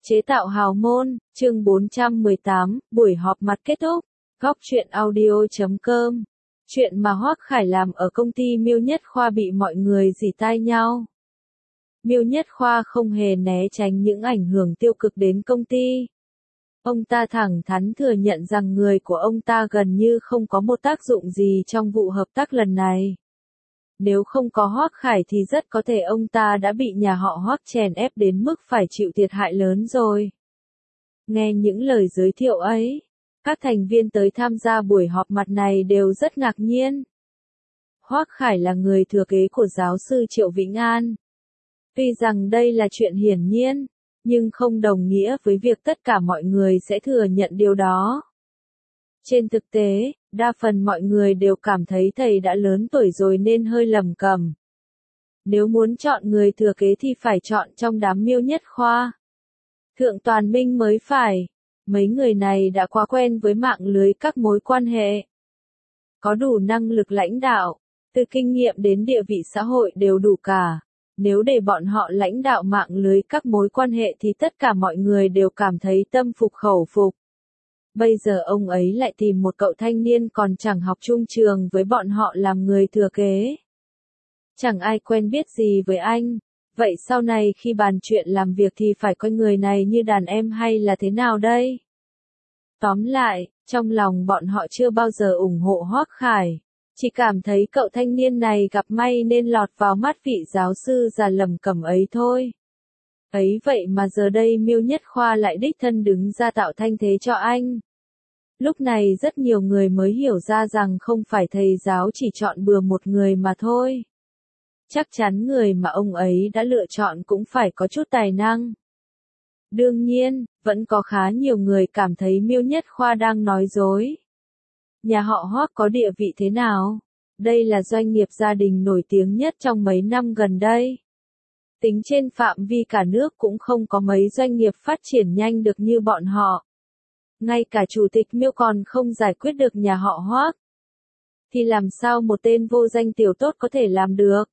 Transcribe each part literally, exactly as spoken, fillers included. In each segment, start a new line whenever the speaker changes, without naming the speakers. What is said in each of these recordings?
Chế tạo hào môn, chương bốn trăm mười tám, buổi họp mặt kết thúc. Góc truyện audio chấm com. Chuyện mà Hoắc Khải làm ở công ty Miêu Nhất Khoa bị mọi người rỉ tai nhau. Miêu Nhất Khoa không hề né tránh những ảnh hưởng tiêu cực đến công ty. Ông ta thẳng thắn thừa nhận rằng người của ông ta gần như không có một tác dụng gì trong vụ hợp tác lần này. Nếu không có Hoắc Khải thì rất có thể ông ta đã bị nhà họ Hoắc chèn ép đến mức phải chịu thiệt hại lớn rồi. Nghe những lời giới thiệu ấy, các thành viên tới tham gia buổi họp mặt này đều rất ngạc nhiên. Hoắc Khải là người thừa kế của giáo sư Triệu Vĩnh An. Tuy rằng đây là chuyện hiển nhiên, nhưng không đồng nghĩa với việc tất cả mọi người sẽ thừa nhận điều đó. Trên thực tế, đa phần mọi người đều cảm thấy thầy đã lớn tuổi rồi nên hơi lầm cẩm. Nếu muốn chọn người thừa kế thì phải chọn trong đám Miêu Nhất Khoa. Thượng Toàn Minh mới phải. Mấy người này đã quá quen với mạng lưới các mối quan hệ. Có đủ năng lực lãnh đạo, từ kinh nghiệm đến địa vị xã hội đều đủ cả. Nếu để bọn họ lãnh đạo mạng lưới các mối quan hệ thì tất cả mọi người đều cảm thấy tâm phục khẩu phục. Bây giờ ông ấy lại tìm một cậu thanh niên còn chẳng học chung trường với bọn họ làm người thừa kế. Chẳng ai quen biết gì với anh. Vậy sau này khi bàn chuyện làm việc thì phải coi người này như đàn em hay là thế nào đây? Tóm lại, trong lòng bọn họ chưa bao giờ ủng hộ Hoắc Khải. Chỉ cảm thấy cậu thanh niên này gặp may nên lọt vào mắt vị giáo sư già lầm cẩm ấy thôi. Ấy vậy mà giờ đây Miêu Nhất Khoa lại đích thân đứng ra tạo thanh thế cho anh. Lúc này rất nhiều người mới hiểu ra rằng không phải thầy giáo chỉ chọn bừa một người mà thôi. Chắc chắn người mà ông ấy đã lựa chọn cũng phải có chút tài năng. Đương nhiên, vẫn có khá nhiều người cảm thấy Miêu Nhất Khoa đang nói dối. Nhà họ Hoắc có địa vị thế nào? Đây là doanh nghiệp gia đình nổi tiếng nhất trong mấy năm gần đây. Tính trên phạm vi cả nước cũng không có mấy doanh nghiệp phát triển nhanh được như bọn họ. Ngay cả chủ tịch Miêu còn không giải quyết được nhà họ Hoắc. Thì làm sao một tên vô danh tiểu tốt có thể làm được?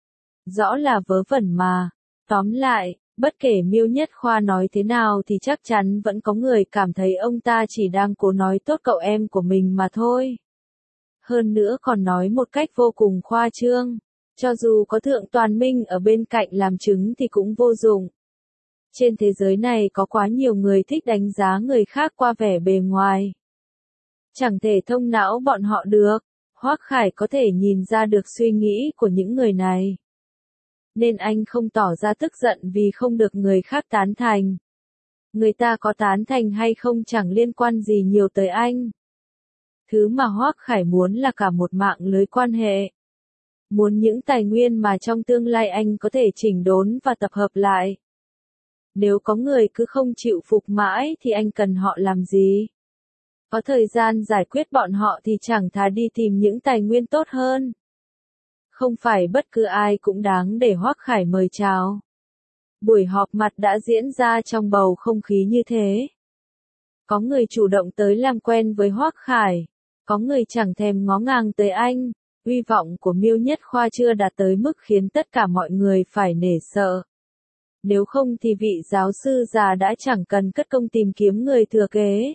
Rõ là vớ vẩn mà. Tóm lại, bất kể Miêu Nhất Khoa nói thế nào thì chắc chắn vẫn có người cảm thấy ông ta chỉ đang cố nói tốt cậu em của mình mà thôi. Hơn nữa còn nói một cách vô cùng khoa trương. Cho dù có Thượng Toàn Minh ở bên cạnh làm chứng thì cũng vô dụng. Trên thế giới này có quá nhiều người thích đánh giá người khác qua vẻ bề ngoài. Chẳng thể thông não bọn họ được. Hoắc Khải có thể nhìn ra được suy nghĩ của những người này. Nên anh không tỏ ra tức giận vì không được người khác tán thành. Người ta có tán thành hay không chẳng liên quan gì nhiều tới anh. Thứ mà Hoắc Khải muốn là cả một mạng lưới quan hệ. Muốn những tài nguyên mà trong tương lai anh có thể chỉnh đốn và tập hợp lại. Nếu có người cứ không chịu phục mãi thì anh cần họ làm gì? Có thời gian giải quyết bọn họ thì chẳng thà đi tìm những tài nguyên tốt hơn. Không phải bất cứ ai cũng đáng để Hoắc Khải mời chào. Buổi họp mặt đã diễn ra trong bầu không khí như thế. Có người chủ động tới làm quen với Hoắc Khải. Có người chẳng thèm ngó ngàng tới anh. Uy vọng của Miêu Nhất Khoa chưa đạt tới mức khiến tất cả mọi người phải nể sợ. Nếu không thì vị giáo sư già đã chẳng cần cất công tìm kiếm người thừa kế.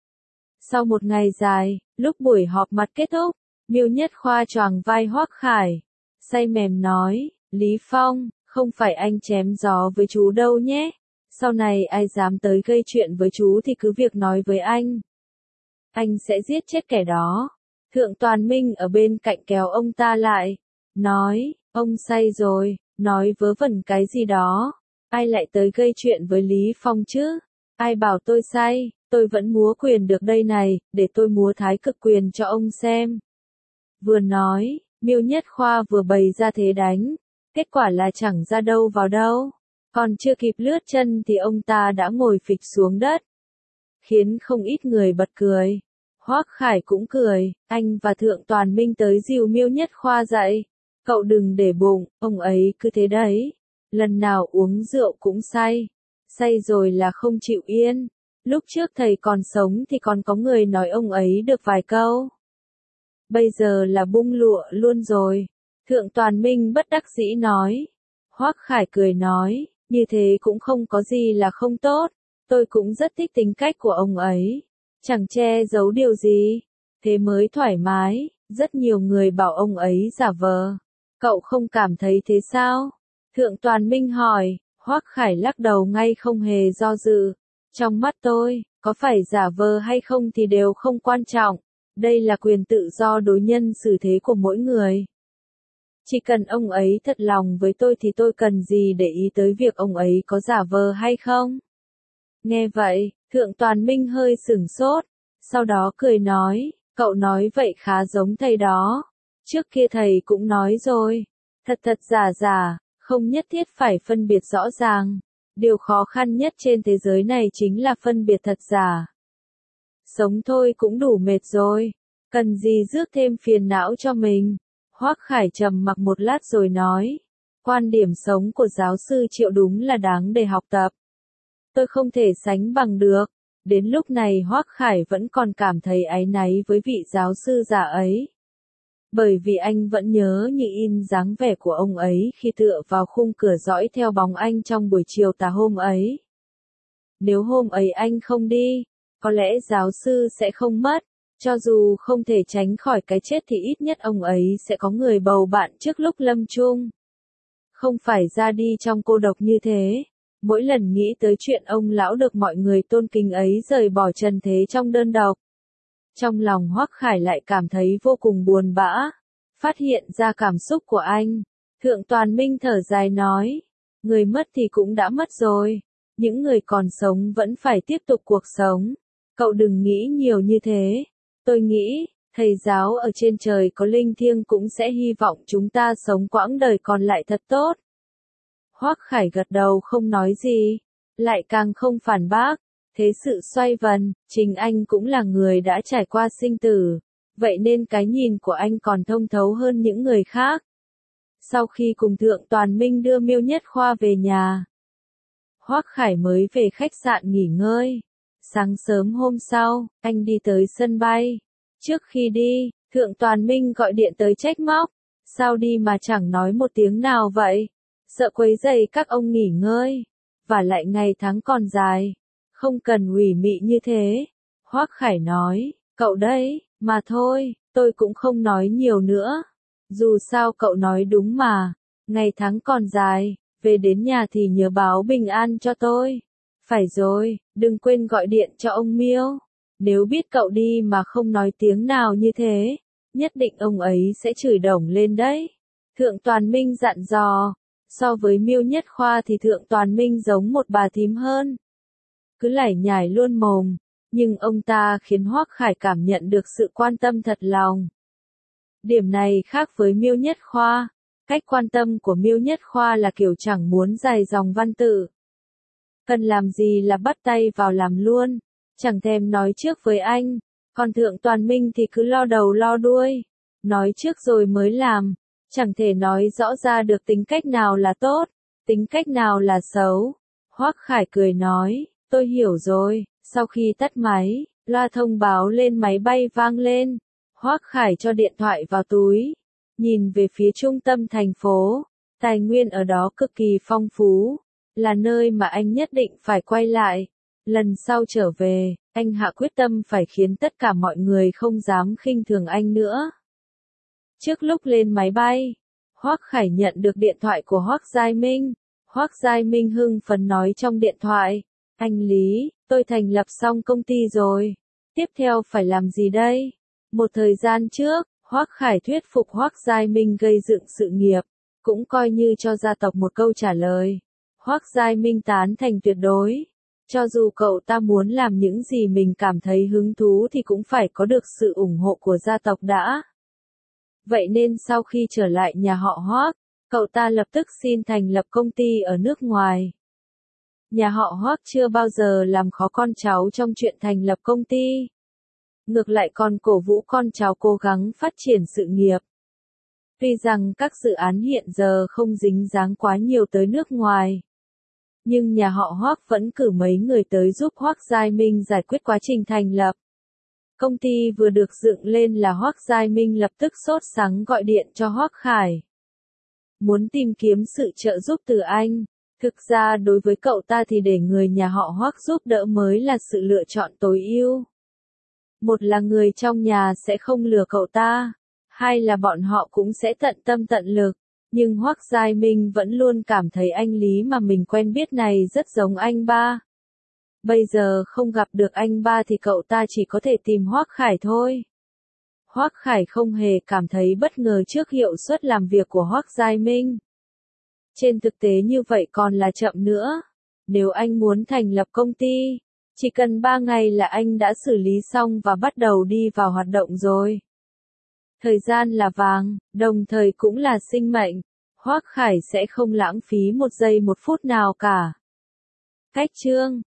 Sau một ngày dài, lúc buổi họp mặt kết thúc, Miêu Nhất Khoa choàng vai Hoắc Khải. Say mềm nói, Lý Phong, không phải anh chém gió với chú đâu nhé. Sau này ai dám tới gây chuyện với chú thì cứ việc nói với anh. Anh sẽ giết chết kẻ đó. Thượng Toàn Minh ở bên cạnh kéo ông ta lại. Nói, ông say rồi, nói vớ vẩn cái gì đó. Ai lại tới gây chuyện với Lý Phong chứ? Ai bảo tôi say, tôi vẫn múa quyền được đây này, để tôi múa thái cực quyền cho ông xem. Vừa nói, Miêu Nhất Khoa vừa bày ra thế đánh. Kết quả là chẳng ra đâu vào đâu. Còn chưa kịp lướt chân thì ông ta đã ngồi phịch xuống đất. Khiến không ít người bật cười. Hoắc Khải cũng cười, anh và Thượng Toàn Minh tới dìu Miêu Nhất Khoa dậy. Cậu đừng để bụng, ông ấy cứ thế đấy. Lần nào uống rượu cũng say. Say rồi là không chịu yên. Lúc trước thầy còn sống thì còn có người nói ông ấy được vài câu. Bây giờ là bung lụa luôn rồi. Thượng Toàn Minh bất đắc dĩ nói. Hoắc Khải cười nói, như thế cũng không có gì là không tốt. Tôi cũng rất thích tính cách của ông ấy. Chẳng che giấu điều gì. Thế mới thoải mái. Rất nhiều người bảo ông ấy giả vờ. Cậu không cảm thấy thế sao? Thượng Toàn Minh hỏi. Hoắc Khải lắc đầu ngay không hề do dự. Trong mắt tôi, có phải giả vờ hay không thì đều không quan trọng. Đây là quyền tự do đối nhân xử thế của mỗi người. Chỉ cần ông ấy thật lòng với tôi thì tôi cần gì để ý tới việc ông ấy có giả vờ hay không? Nghe vậy, Thượng Toàn Minh hơi sửng sốt, sau đó cười nói, cậu nói vậy khá giống thầy đó. Trước kia thầy cũng nói rồi, thật thật giả giả, không nhất thiết phải phân biệt rõ ràng. Điều khó khăn nhất trên thế giới này chính là phân biệt thật giả. Sống thôi cũng đủ mệt rồi, cần gì rước thêm phiền não cho mình. Hoắc Khải trầm mặc một lát rồi nói, quan điểm sống của giáo sư Triệu đúng là đáng để học tập. Tôi không thể sánh bằng được. Đến lúc này Hoắc Khải vẫn còn cảm thấy áy náy với vị giáo sư già ấy. Bởi vì anh vẫn nhớ như in dáng vẻ của ông ấy khi tựa vào khung cửa dõi theo bóng anh trong buổi chiều tà hôm ấy. Nếu hôm ấy anh không đi, có lẽ giáo sư sẽ không mất. Cho dù không thể tránh khỏi cái chết thì ít nhất ông ấy sẽ có người bầu bạn trước lúc lâm chung. Không phải ra đi trong cô độc như thế. Mỗi lần nghĩ tới chuyện ông lão được mọi người tôn kính ấy rời bỏ trần thế trong đơn độc. Trong lòng Hoắc Khải lại cảm thấy vô cùng buồn bã. Phát hiện ra cảm xúc của anh. Thượng Toàn Minh thở dài nói. Người mất thì cũng đã mất rồi. Những người còn sống vẫn phải tiếp tục cuộc sống. Cậu đừng nghĩ nhiều như thế. Tôi nghĩ, thầy giáo ở trên trời có linh thiêng cũng sẽ hy vọng chúng ta sống quãng đời còn lại thật tốt. Hoắc Khải gật đầu không nói gì, lại càng không phản bác. Thế sự xoay vần, chính anh cũng là người đã trải qua sinh tử, vậy nên cái nhìn của anh còn thông thấu hơn những người khác. Sau khi cùng Thượng Toàn Minh đưa Miêu Nhất Khoa về nhà, Hoắc Khải mới về khách sạn nghỉ ngơi. Sáng sớm hôm sau, anh đi tới sân bay. Trước khi đi, Thượng Toàn Minh gọi điện tới trách móc. Sao đi mà chẳng nói một tiếng nào vậy? Sợ quấy rầy các ông nghỉ ngơi. Và lại ngày tháng còn dài. Không cần ủy mị như thế. Hoắc Khải nói, cậu đấy, mà thôi, tôi cũng không nói nhiều nữa. Dù sao cậu nói đúng mà. Ngày tháng còn dài, về đến nhà thì nhớ báo bình an cho tôi. Phải rồi, đừng quên gọi điện cho ông Miêu. Nếu biết cậu đi mà không nói tiếng nào như thế, nhất định ông ấy sẽ chửi đổng lên đấy. Thượng Toàn Minh dặn dò. So với Miêu Nhất Khoa thì Thượng Toàn Minh giống một bà thím hơn. Cứ lải nhải luôn mồm, nhưng ông ta khiến Hoắc Khải cảm nhận được sự quan tâm thật lòng. Điểm này khác với Miêu Nhất Khoa. Cách quan tâm của Miêu Nhất Khoa là kiểu chẳng muốn dài dòng văn tự. Cần làm gì là bắt tay vào làm luôn, chẳng thèm nói trước với anh. Còn Thượng Toàn Minh thì cứ lo đầu lo đuôi, nói trước rồi mới làm, chẳng thể nói rõ ra được tính cách nào là tốt, tính cách nào là xấu. Hoắc Khải cười nói, tôi hiểu rồi. Sau khi tắt máy, loa thông báo lên máy bay vang lên. Hoắc Khải cho điện thoại vào túi, nhìn về phía trung tâm thành phố. Tài nguyên ở đó cực kỳ phong phú, là nơi mà anh nhất định phải quay lại. Lần sau trở về, anh hạ quyết tâm phải khiến tất cả mọi người không dám khinh thường anh nữa. Trước lúc lên máy bay, Hoắc Khải nhận được điện thoại của Hoắc Giai Minh. Hoắc Giai Minh hưng phấn nói trong điện thoại, anh Lý, tôi thành lập xong công ty rồi. Tiếp theo phải làm gì đây? Một thời gian trước, Hoắc Khải thuyết phục Hoắc Giai Minh gây dựng sự nghiệp, cũng coi như cho gia tộc một câu trả lời. Hoắc Giai Minh tán thành tuyệt đối. Cho dù cậu ta muốn làm những gì mình cảm thấy hứng thú thì cũng phải có được sự ủng hộ của gia tộc đã. Vậy nên sau khi trở lại nhà họ Hoắc, cậu ta lập tức xin thành lập công ty ở nước ngoài. Nhà họ Hoắc chưa bao giờ làm khó con cháu trong chuyện thành lập công ty. Ngược lại còn cổ vũ con cháu cố gắng phát triển sự nghiệp. Tuy rằng các dự án hiện giờ không dính dáng quá nhiều tới nước ngoài, nhưng nhà họ Hoắc vẫn cử mấy người tới giúp Hoắc Giai Minh giải quyết quá trình thành lập. Công ty vừa được dựng lên là Hoắc Giai Minh lập tức sốt sắng gọi điện cho Hoắc Khải. Muốn tìm kiếm sự trợ giúp từ anh. Thực ra đối với cậu ta thì để người nhà họ Hoắc giúp đỡ mới là sự lựa chọn tối ưu. Một là người trong nhà sẽ không lừa cậu ta, hai là bọn họ cũng sẽ tận tâm tận lực. Nhưng Hoắc Giai Minh vẫn luôn cảm thấy anh Lý mà mình quen biết này rất giống anh ba. Bây giờ không gặp được anh ba thì cậu ta chỉ có thể tìm Hoắc Khải thôi. Hoắc Khải không hề cảm thấy bất ngờ trước hiệu suất làm việc của Hoắc Giai Minh. Trên thực tế như vậy còn là chậm nữa. Nếu anh muốn thành lập công ty, chỉ cần ba ngày là anh đã xử lý xong và bắt đầu đi vào hoạt động rồi. Thời gian là vàng, đồng thời cũng là sinh mệnh. Hoắc Khải sẽ không lãng phí một giây một phút nào cả. Khách chương